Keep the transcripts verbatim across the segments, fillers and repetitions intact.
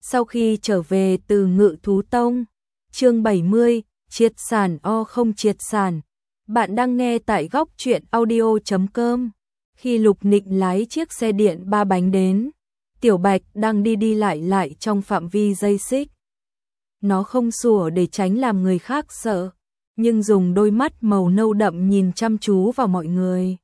Sau khi trở về từ Ngự Thú Tông, chương bảy mươi, triệt sản o không triệt sản. Bạn đang nghe tại góc truyện audio chấm com. Khi Lục Nịnh lái chiếc xe điện ba bánh đến, Tiểu Bạch đang đi đi lại lại trong phạm vi dây xích. Nó không sủa để tránh làm người khác sợ, nhưng dùng đôi mắt màu nâu đậm nhìn chăm chú vào mọi người.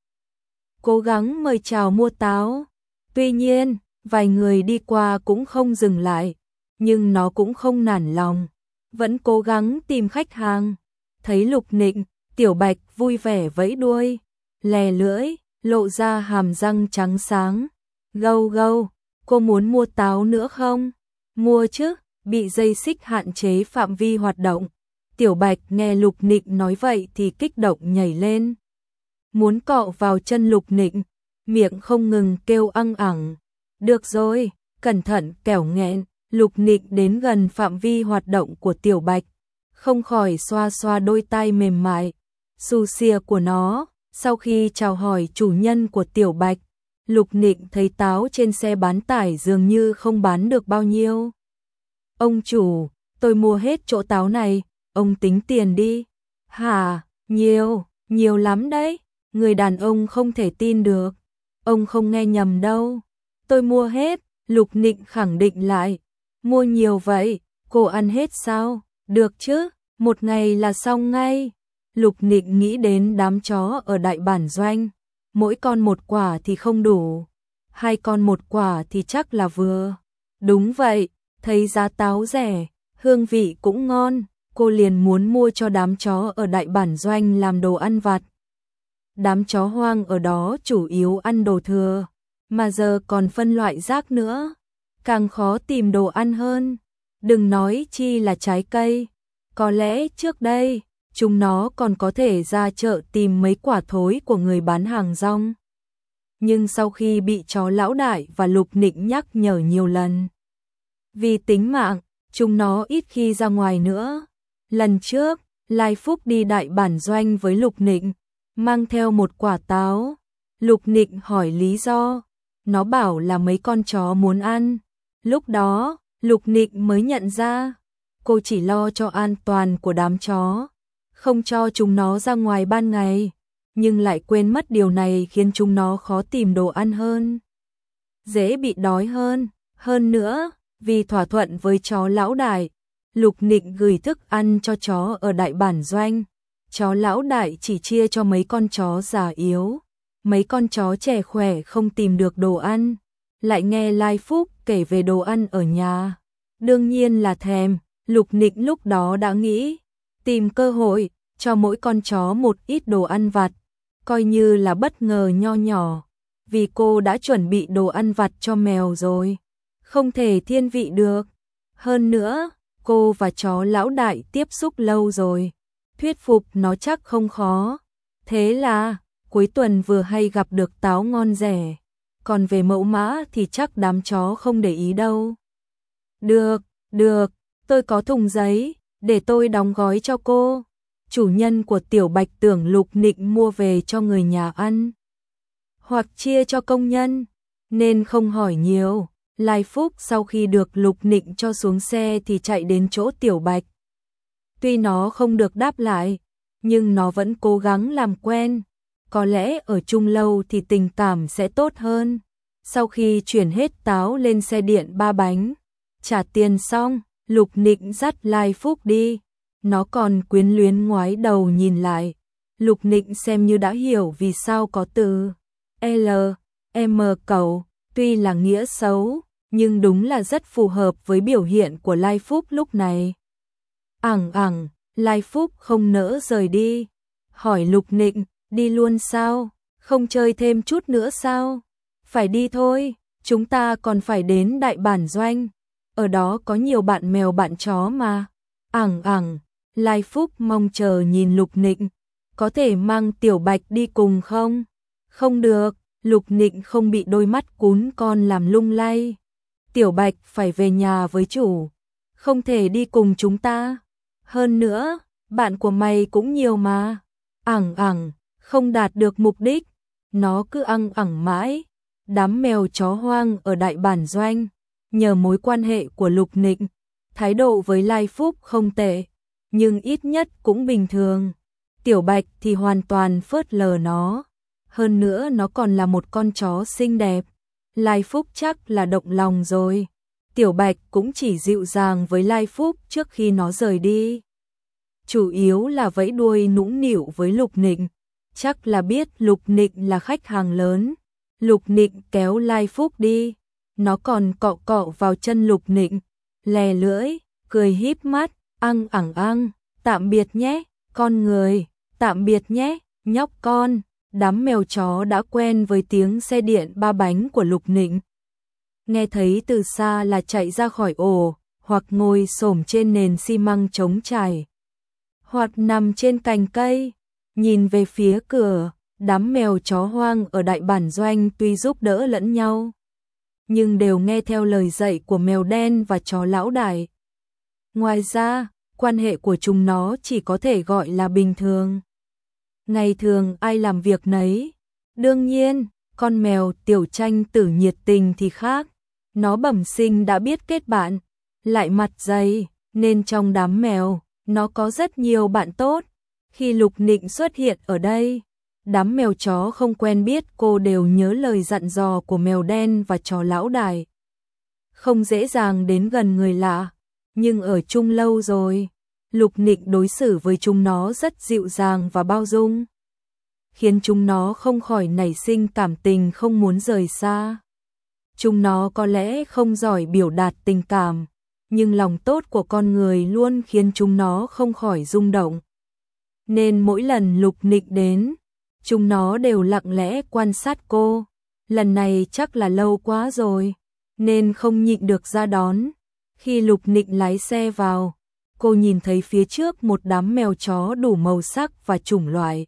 Cố gắng mời chào mua táo. Tuy nhiên, vài người đi qua cũng không dừng lại, nhưng nó cũng không nản lòng, vẫn cố gắng tìm khách hàng. Thấy Lục Nịnh, Tiểu Bạch vui vẻ vẫy đuôi, lè lưỡi, lộ ra hàm răng trắng sáng. Gâu gâu, cô muốn mua táo nữa không? Mua chứ, bị dây xích hạn chế phạm vi hoạt động. Tiểu Bạch nghe Lục Nịnh nói vậy thì kích động nhảy lên, muốn cọ vào chân Lục Nịnh, miệng không ngừng kêu ăng ẳng. Được rồi, cẩn thận kẻo nghẹn. Lục Nịnh đến gần phạm vi hoạt động của Tiểu Bạch, không khỏi xoa xoa đôi tay mềm mại, xù xìa của nó. Sau khi chào hỏi chủ nhân của Tiểu Bạch, Lục Nịnh thấy táo trên xe bán tải dường như không bán được bao nhiêu. Ông chủ, tôi mua hết chỗ táo này, ông tính tiền đi. Hả, nhiều, nhiều lắm đấy. Người đàn ông không thể tin được. Ông không nghe nhầm đâu. Tôi mua hết, Lục Nịnh khẳng định lại. Mua nhiều vậy, cô ăn hết sao? Được chứ, một ngày là xong ngay. Lục Nịnh nghĩ đến đám chó ở đại bản doanh. Mỗi con một quả thì không đủ, hai con một quả thì chắc là vừa. Đúng vậy, thấy giá táo rẻ, hương vị cũng ngon, cô liền muốn mua cho đám chó ở đại bản doanh làm đồ ăn vặt. Đám chó hoang ở đó chủ yếu ăn đồ thừa, mà giờ còn phân loại rác nữa, càng khó tìm đồ ăn hơn. Đừng nói chi là trái cây, có lẽ trước đây chúng nó còn có thể ra chợ tìm mấy quả thối của người bán hàng rong. Nhưng sau khi bị chó lão đại và Lục Nịnh nhắc nhở nhiều lần, vì tính mạng, chúng nó ít khi ra ngoài nữa. Lần trước, Lai Phúc đi đại bản doanh với Lục Nịnh, mang theo một quả táo. Lục Nịnh hỏi lý do, nó bảo là mấy con chó muốn ăn. Lúc đó, Lục Nịnh mới nhận ra, cô chỉ lo cho an toàn của đám chó, không cho chúng nó ra ngoài ban ngày, nhưng lại quên mất điều này khiến chúng nó khó tìm đồ ăn hơn, dễ bị đói hơn. Hơn nữa, vì thỏa thuận với chó lão đại, Lục Nịnh gửi thức ăn cho chó ở đại bản doanh. Chó lão đại chỉ chia cho mấy con chó già yếu, mấy con chó trẻ khỏe không tìm được đồ ăn. Lại nghe Lai Phúc kể về đồ ăn ở nhà, đương nhiên là thèm. Lục Nịnh lúc đó đã nghĩ, tìm cơ hội, cho mỗi con chó một ít đồ ăn vặt, coi như là bất ngờ nho nhỏ, vì cô đã chuẩn bị đồ ăn vặt cho mèo rồi, không thể thiên vị được. Hơn nữa, cô và chó lão đại tiếp xúc lâu rồi, thuyết phục nó chắc không khó. Thế là, cuối tuần vừa hay gặp được táo ngon rẻ, còn về mẫu mã thì chắc đám chó không để ý đâu. Được, được, tôi có thùng giấy, để tôi đóng gói cho cô. Chủ nhân của Tiểu Bạch tưởng Lục Nịnh mua về cho người nhà ăn, hoặc chia cho công nhân, nên không hỏi nhiều. Lai Phúc sau khi được Lục Nịnh cho xuống xe thì chạy đến chỗ Tiểu Bạch. Tuy nó không được đáp lại, nhưng nó vẫn cố gắng làm quen. Có lẽ ở chung lâu thì tình cảm sẽ tốt hơn. Sau khi chuyển hết táo lên xe điện ba bánh, trả tiền xong, Lục Nịnh dắt Lai Phúc đi. Nó còn quyến luyến ngoái đầu nhìn lại. Lục Nịnh xem như đã hiểu vì sao có từ L, M cầu, tuy là nghĩa xấu, nhưng đúng là rất phù hợp với biểu hiện của Lai Phúc lúc này. Ẳng ẳng, Lai Phúc không nỡ rời đi. Hỏi Lục Nịnh, đi luôn sao? Không chơi thêm chút nữa sao? Phải đi thôi, chúng ta còn phải đến đại bản doanh. Ở đó có nhiều bạn mèo bạn chó mà. Ẳng ẳng, Lai Phúc mong chờ nhìn Lục Nịnh. Có thể mang Tiểu Bạch đi cùng không? Không được, Lục Nịnh không bị đôi mắt cún con làm lung lay. Tiểu Bạch phải về nhà với chủ, không thể đi cùng chúng ta. Hơn nữa, bạn của mày cũng nhiều mà. Ẳng ẳng, không đạt được mục đích, nó cứ ăng ẳng mãi. Đám mèo chó hoang ở đại bản doanh, nhờ mối quan hệ của Lục Nịnh, thái độ với Lai Phúc không tệ, nhưng ít nhất cũng bình thường. Tiểu Bạch thì hoàn toàn phớt lờ nó, hơn nữa nó còn là một con chó xinh đẹp. Lai Phúc chắc là động lòng rồi. Tiểu Bạch cũng chỉ dịu dàng với Lai Phúc trước khi nó rời đi. Chủ yếu là vẫy đuôi nũng nịu với Lục Nịnh, chắc là biết Lục Nịnh là khách hàng lớn. Lục Nịnh kéo Lai Phúc đi, nó còn cọ cọ vào chân Lục Nịnh, lè lưỡi, cười híp mắt, ăn ẳng ăn, tạm biệt nhé, con người, tạm biệt nhé, nhóc con. Đám mèo chó đã quen với tiếng xe điện ba bánh của Lục Nịnh. Nghe thấy từ xa là chạy ra khỏi ổ, hoặc ngồi xổm trên nền xi măng trống trải, hoặc nằm trên cành cây, nhìn về phía cửa. Đám mèo chó hoang ở đại bản doanh tuy giúp đỡ lẫn nhau, nhưng đều nghe theo lời dạy của mèo đen và chó lão đại. Ngoài ra, quan hệ của chúng nó chỉ có thể gọi là bình thường. Ngày thường ai làm việc nấy. Đương nhiên, con mèo Tiểu Tranh Tử nhiệt tình thì khác. Nó bẩm sinh đã biết kết bạn, lại mặt dày, nên trong đám mèo, nó có rất nhiều bạn tốt. Khi Lục Nịnh xuất hiện ở đây, đám mèo chó không quen biết cô đều nhớ lời dặn dò của mèo đen và chó lão đại. Không dễ dàng đến gần người lạ, nhưng ở chung lâu rồi, Lục Nịnh đối xử với chúng nó rất dịu dàng và bao dung, khiến chúng nó không khỏi nảy sinh cảm tình không muốn rời xa. Chúng nó có lẽ không giỏi biểu đạt tình cảm, nhưng lòng tốt của con người luôn khiến chúng nó không khỏi rung động. Nên mỗi lần Lục Nịnh đến, chúng nó đều lặng lẽ quan sát cô. Lần này chắc là lâu quá rồi, nên không nhịn được ra đón. Khi Lục Nịnh lái xe vào, cô nhìn thấy phía trước một đám mèo chó đủ màu sắc và chủng loại.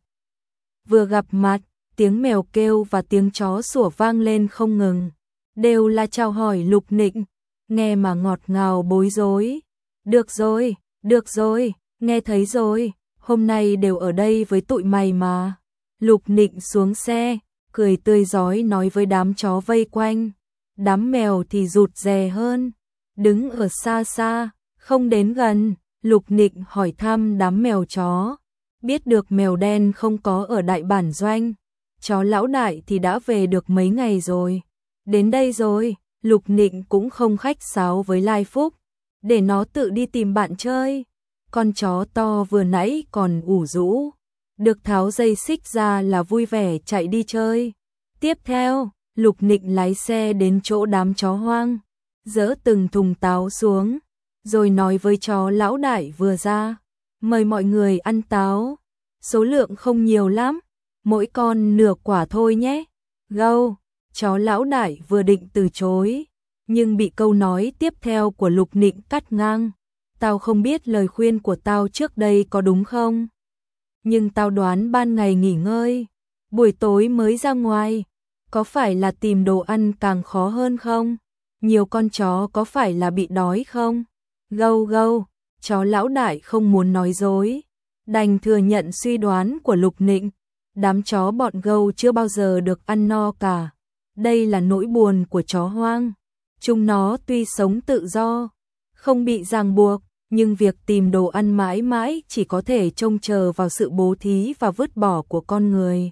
Vừa gặp mặt, tiếng mèo kêu và tiếng chó sủa vang lên không ngừng, đều là chào hỏi Lục Nịnh, nghe mà ngọt ngào bối rối. Được rồi, được rồi, nghe thấy rồi, hôm nay đều ở đây với tụi mày mà. Lục Nịnh xuống xe, cười tươi rói nói với đám chó vây quanh. Đám mèo thì rụt rè hơn, đứng ở xa xa, không đến gần. Lục Nịnh hỏi thăm đám mèo chó, biết được mèo đen không có ở đại bản doanh, chó lão đại thì đã về được mấy ngày rồi. Đến đây rồi, Lục Nịnh cũng không khách sáo với Lai Phúc, để nó tự đi tìm bạn chơi. Con chó to vừa nãy còn ủ rũ, được tháo dây xích ra là vui vẻ chạy đi chơi. Tiếp theo, Lục Nịnh lái xe đến chỗ đám chó hoang, dỡ từng thùng táo xuống, rồi nói với chó lão đại vừa ra, mời mọi người ăn táo, số lượng không nhiều lắm, mỗi con nửa quả thôi nhé. Gâu, chó lão đại vừa định từ chối, nhưng bị câu nói tiếp theo của Lục Nịnh cắt ngang. Tao không biết lời khuyên của tao trước đây có đúng không, nhưng tao đoán ban ngày nghỉ ngơi, buổi tối mới ra ngoài, có phải là tìm đồ ăn càng khó hơn không? Nhiều con chó có phải là bị đói không? Gâu gâu, chó lão đại không muốn nói dối, đành thừa nhận suy đoán của Lục Nịnh. Đám chó bọn gâu chưa bao giờ được ăn no cả. Đây là nỗi buồn của chó hoang. Chúng nó tuy sống tự do, không bị ràng buộc, nhưng việc tìm đồ ăn mãi mãi chỉ có thể trông chờ vào sự bố thí và vứt bỏ của con người.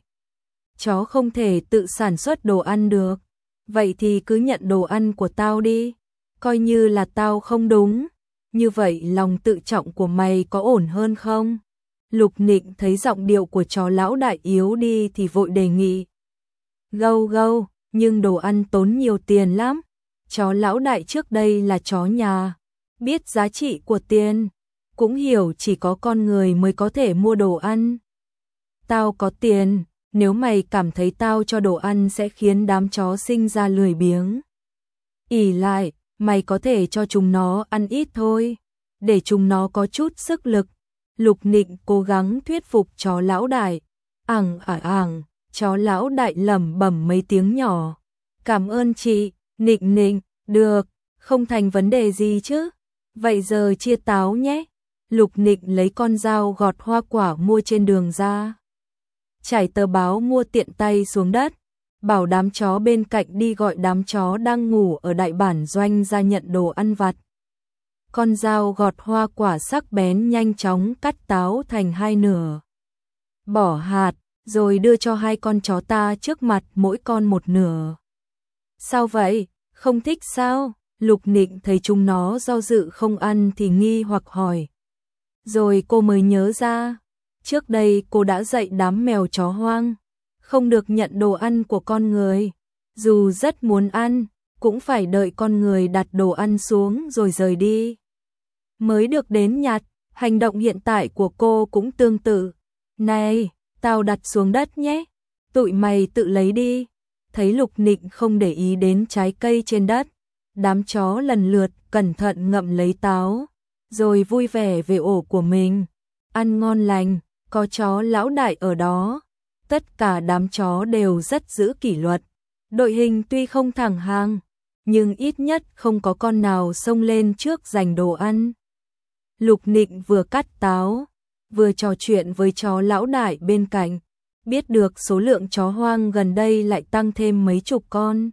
Chó không thể tự sản xuất đồ ăn được, vậy thì cứ nhận đồ ăn của tao đi, coi như là tao không đúng. Như vậy lòng tự trọng của mày có ổn hơn không? Lục Nịnh thấy giọng điệu của chó lão đại yếu đi thì vội đề nghị. Gâu gâu, nhưng đồ ăn tốn nhiều tiền lắm. Chó lão đại trước đây là chó nhà, biết giá trị của tiền, cũng hiểu chỉ có con người mới có thể mua đồ ăn. Tao có tiền, nếu mày cảm thấy tao cho đồ ăn sẽ khiến đám chó sinh ra lười biếng, ỷ lại, mày có thể cho chúng nó ăn ít thôi, để chúng nó có chút sức lực. Lục Nịnh cố gắng thuyết phục chó lão đại. Ảng ả ảng, chó lão đại lẩm bẩm mấy tiếng nhỏ. Cảm ơn chị, Nịnh Nịnh, được, không thành vấn đề gì chứ. Vậy giờ chia táo nhé. Lục Nịnh lấy con dao gọt hoa quả mua trên đường ra, trải tờ báo mua tiện tay xuống đất, bảo đám chó bên cạnh đi gọi đám chó đang ngủ ở đại bản doanh ra nhận đồ ăn vặt. Con dao gọt hoa quả sắc bén nhanh chóng cắt táo thành hai nửa. Bỏ hạt, rồi đưa cho hai con chó ta trước mặt mỗi con một nửa. Sao vậy, không thích sao? Lục Nịnh thấy chúng nó do dự không ăn thì nghi hoặc hỏi. Rồi cô mới nhớ ra, trước đây cô đã dạy đám mèo chó hoang, không được nhận đồ ăn của con người. Dù rất muốn ăn, cũng phải đợi con người đặt đồ ăn xuống rồi rời đi mới được đến nhặt. Hành động hiện tại của cô cũng tương tự. Này, tao đặt xuống đất nhé, tụi mày tự lấy đi. Thấy Lục Nịnh không để ý đến trái cây trên đất, đám chó lần lượt cẩn thận ngậm lấy táo, rồi vui vẻ về ổ của mình. Ăn ngon lành, có chó lão đại ở đó. Tất cả đám chó đều rất giữ kỷ luật. Đội hình tuy không thẳng hàng, nhưng ít nhất không có con nào xông lên trước giành đồ ăn. Lục Nịnh vừa cắt táo, vừa trò chuyện với chó lão đại bên cạnh, biết được số lượng chó hoang gần đây lại tăng thêm mấy chục con.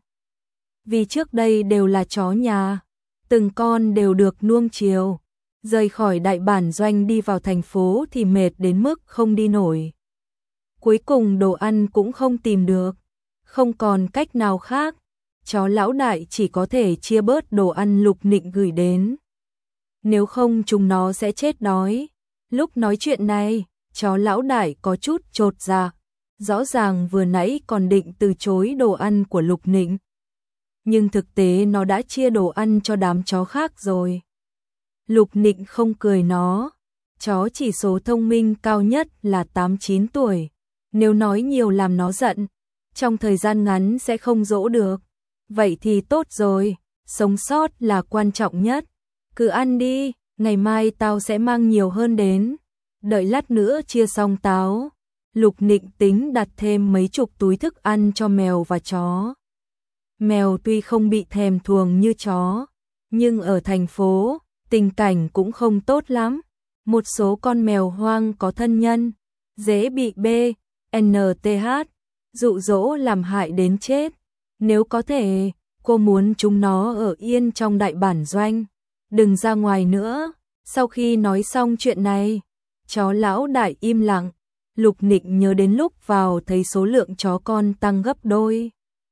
Vì trước đây đều là chó nhà, từng con đều được nuông chiều, rời khỏi đại bản doanh đi vào thành phố thì mệt đến mức không đi nổi. Cuối cùng đồ ăn cũng không tìm được, không còn cách nào khác, chó lão đại chỉ có thể chia bớt đồ ăn Lục Nịnh gửi đến. Nếu không chúng nó sẽ chết đói. Lúc nói chuyện này, chó lão đại có chút chột dạ. Rõ ràng vừa nãy còn định từ chối đồ ăn của Lục Nịnh, nhưng thực tế nó đã chia đồ ăn cho đám chó khác rồi. Lục Nịnh không cười nó. Chó chỉ số thông minh cao nhất là tám chín tuổi. Nếu nói nhiều làm nó giận, trong thời gian ngắn sẽ không dỗ được. Vậy thì tốt rồi, sống sót là quan trọng nhất. Cứ ăn đi, ngày mai tao sẽ mang nhiều hơn đến. Đợi lát nữa chia xong táo, Lục Nịnh tính đặt thêm mấy chục túi thức ăn cho mèo và chó. Mèo tuy không bị thèm thuồng như chó, nhưng ở thành phố, tình cảnh cũng không tốt lắm. Một số con mèo hoang có thân nhân, dễ bị B, N T H, dụ dỗ làm hại đến chết. Nếu có thể, cô muốn chúng nó ở yên trong đại bản doanh, đừng ra ngoài nữa. Sau khi nói xong chuyện này, chó lão đại im lặng. Lục Nịnh nhớ đến lúc vào thấy số lượng chó con tăng gấp đôi.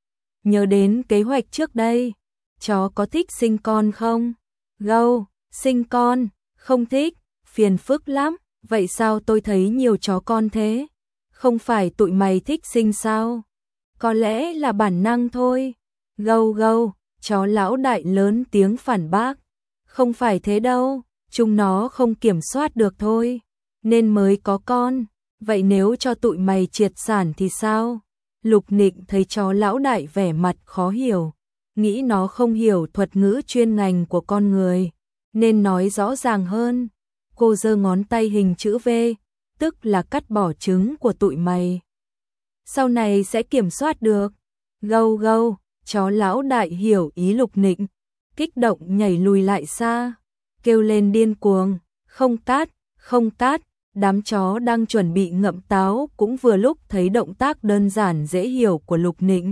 Nhớ đến kế hoạch trước đây, chó có thích sinh con không? Gâu, sinh con, không thích, phiền phức lắm. Vậy sao tôi thấy nhiều chó con thế? Không phải tụi mày thích sinh sao? Có lẽ là bản năng thôi. Gâu gâu, chó lão đại lớn tiếng phản bác. Không phải thế đâu, chúng nó không kiểm soát được thôi, nên mới có con. Vậy nếu cho tụi mày triệt sản thì sao? Lục Nịnh thấy chó lão đại vẻ mặt khó hiểu, nghĩ nó không hiểu thuật ngữ chuyên ngành của con người, nên nói rõ ràng hơn. Cô giơ ngón tay hình chữ V, tức là cắt bỏ trứng của tụi mày. Sau này sẽ kiểm soát được. Gâu gâu, chó lão đại hiểu ý Lục Nịnh, kích động nhảy lùi lại xa, kêu lên điên cuồng, không cắt, không cắt. Đám chó đang chuẩn bị ngậm táo cũng vừa lúc thấy động tác đơn giản dễ hiểu của Lục Nịnh.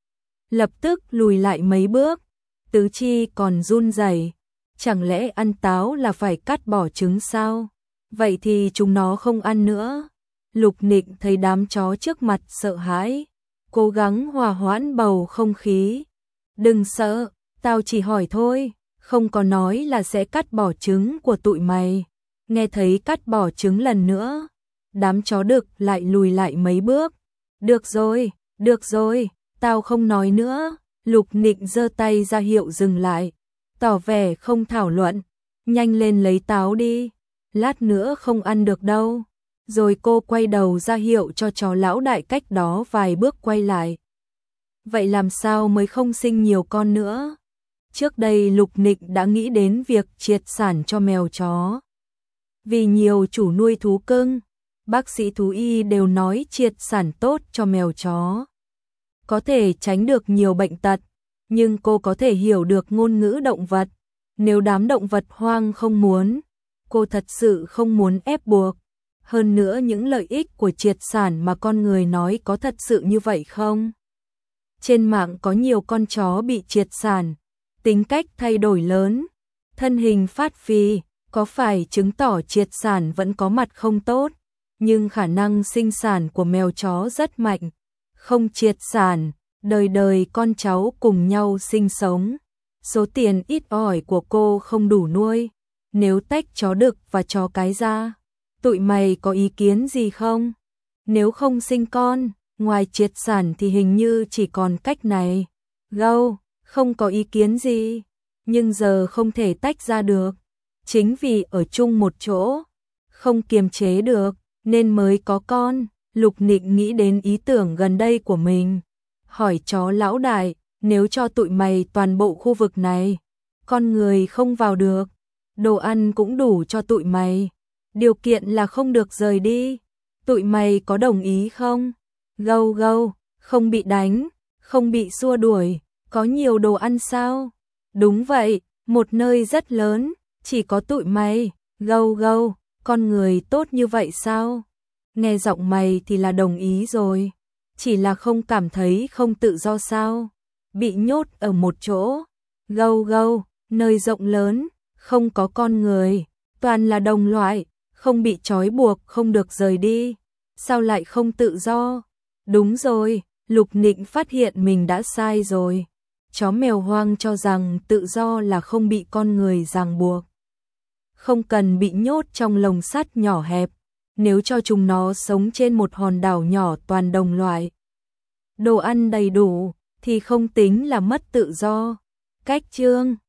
Lập tức lùi lại mấy bước, tứ chi còn run rẩy. Chẳng lẽ ăn táo là phải cắt bỏ trứng sao? Vậy thì chúng nó không ăn nữa. Lục Nịnh thấy đám chó trước mặt sợ hãi, cố gắng hòa hoãn bầu không khí. Đừng sợ, tao chỉ hỏi thôi, không có nói là sẽ cắt bỏ trứng của tụi mày. Nghe thấy cắt bỏ trứng lần nữa, đám chó đực lại lùi lại mấy bước. Được rồi, được rồi, tao không nói nữa. Lục Nịnh giơ tay ra hiệu dừng lại, tỏ vẻ không thảo luận. Nhanh lên lấy táo đi, lát nữa không ăn được đâu. Rồi cô quay đầu ra hiệu cho chó lão đại cách đó vài bước quay lại. Vậy làm sao mới không sinh nhiều con nữa? Trước đây Lục Nịnh đã nghĩ đến việc triệt sản cho mèo chó. Vì nhiều chủ nuôi thú cưng, bác sĩ thú y đều nói triệt sản tốt cho mèo chó, có thể tránh được nhiều bệnh tật. Nhưng cô có thể hiểu được ngôn ngữ động vật. Nếu đám động vật hoang không muốn, cô thật sự không muốn ép buộc. Hơn nữa những lợi ích của triệt sản mà con người nói có thật sự như vậy không? Trên mạng có nhiều con chó bị triệt sản, tính cách thay đổi lớn, thân hình phát phì, có phải chứng tỏ triệt sản vẫn có mặt không tốt, nhưng khả năng sinh sản của mèo chó rất mạnh, không triệt sản, đời đời con cháu cùng nhau sinh sống. Số tiền ít ỏi của cô không đủ nuôi, nếu tách chó đực và chó cái ra, tụi mày có ý kiến gì không? Nếu không sinh con, ngoài triệt sản thì hình như chỉ còn cách này. Gâu, không có ý kiến gì, nhưng giờ không thể tách ra được. Chính vì ở chung một chỗ, không kiềm chế được, nên mới có con. Lục Nịnh nghĩ đến ý tưởng gần đây của mình. Hỏi chó lão đại, nếu cho tụi mày toàn bộ khu vực này, con người không vào được, đồ ăn cũng đủ cho tụi mày, điều kiện là không được rời đi, tụi mày có đồng ý không? Gâu gâu, không bị đánh, không bị xua đuổi, có nhiều đồ ăn sao? Đúng vậy, một nơi rất lớn, chỉ có tụi mày. Gâu gâu, con người tốt như vậy sao? Nghe giọng mày thì là đồng ý rồi, chỉ là không cảm thấy không tự do sao? Bị nhốt ở một chỗ. Gâu gâu, nơi rộng lớn, không có con người, toàn là đồng loại, không bị trói buộc, không được rời đi, sao lại không tự do? Đúng rồi, Lục Nịnh phát hiện mình đã sai rồi. Chó mèo hoang cho rằng tự do là không bị con người ràng buộc, không cần bị nhốt trong lồng sắt nhỏ hẹp. Nếu cho chúng nó sống trên một hòn đảo nhỏ toàn đồng loại, đồ ăn đầy đủ, thì không tính là mất tự do. Cách chương